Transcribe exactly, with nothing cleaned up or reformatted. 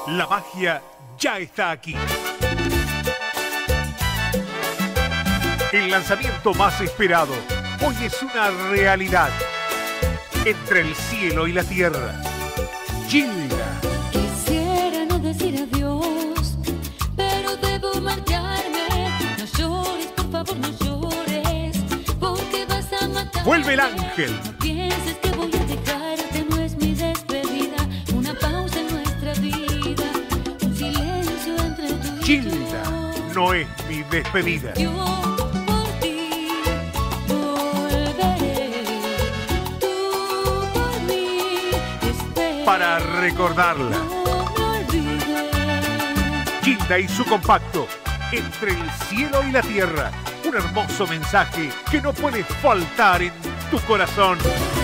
La magia ya está aquí. El lanzamiento más esperado hoy es una realidad. Entre el cielo y la tierra. Gilda. Quisiera no decir adiós, pero debo marcharme. No llores, por favor, no llores, porque vas a matar. Vuelve el ángel. No pienses que voy a dejarte, no es mi despedida. Una pausa en nuestra vida, un silencio entre tú y yo. Gilda, no es mi despedida. Yo por ti volveré, tú por mí esperarás. Para recordarla. No me olvides. Gilda y su compacto. Entre el cielo y la tierra. Un hermoso mensaje que no puede faltar en tu corazón.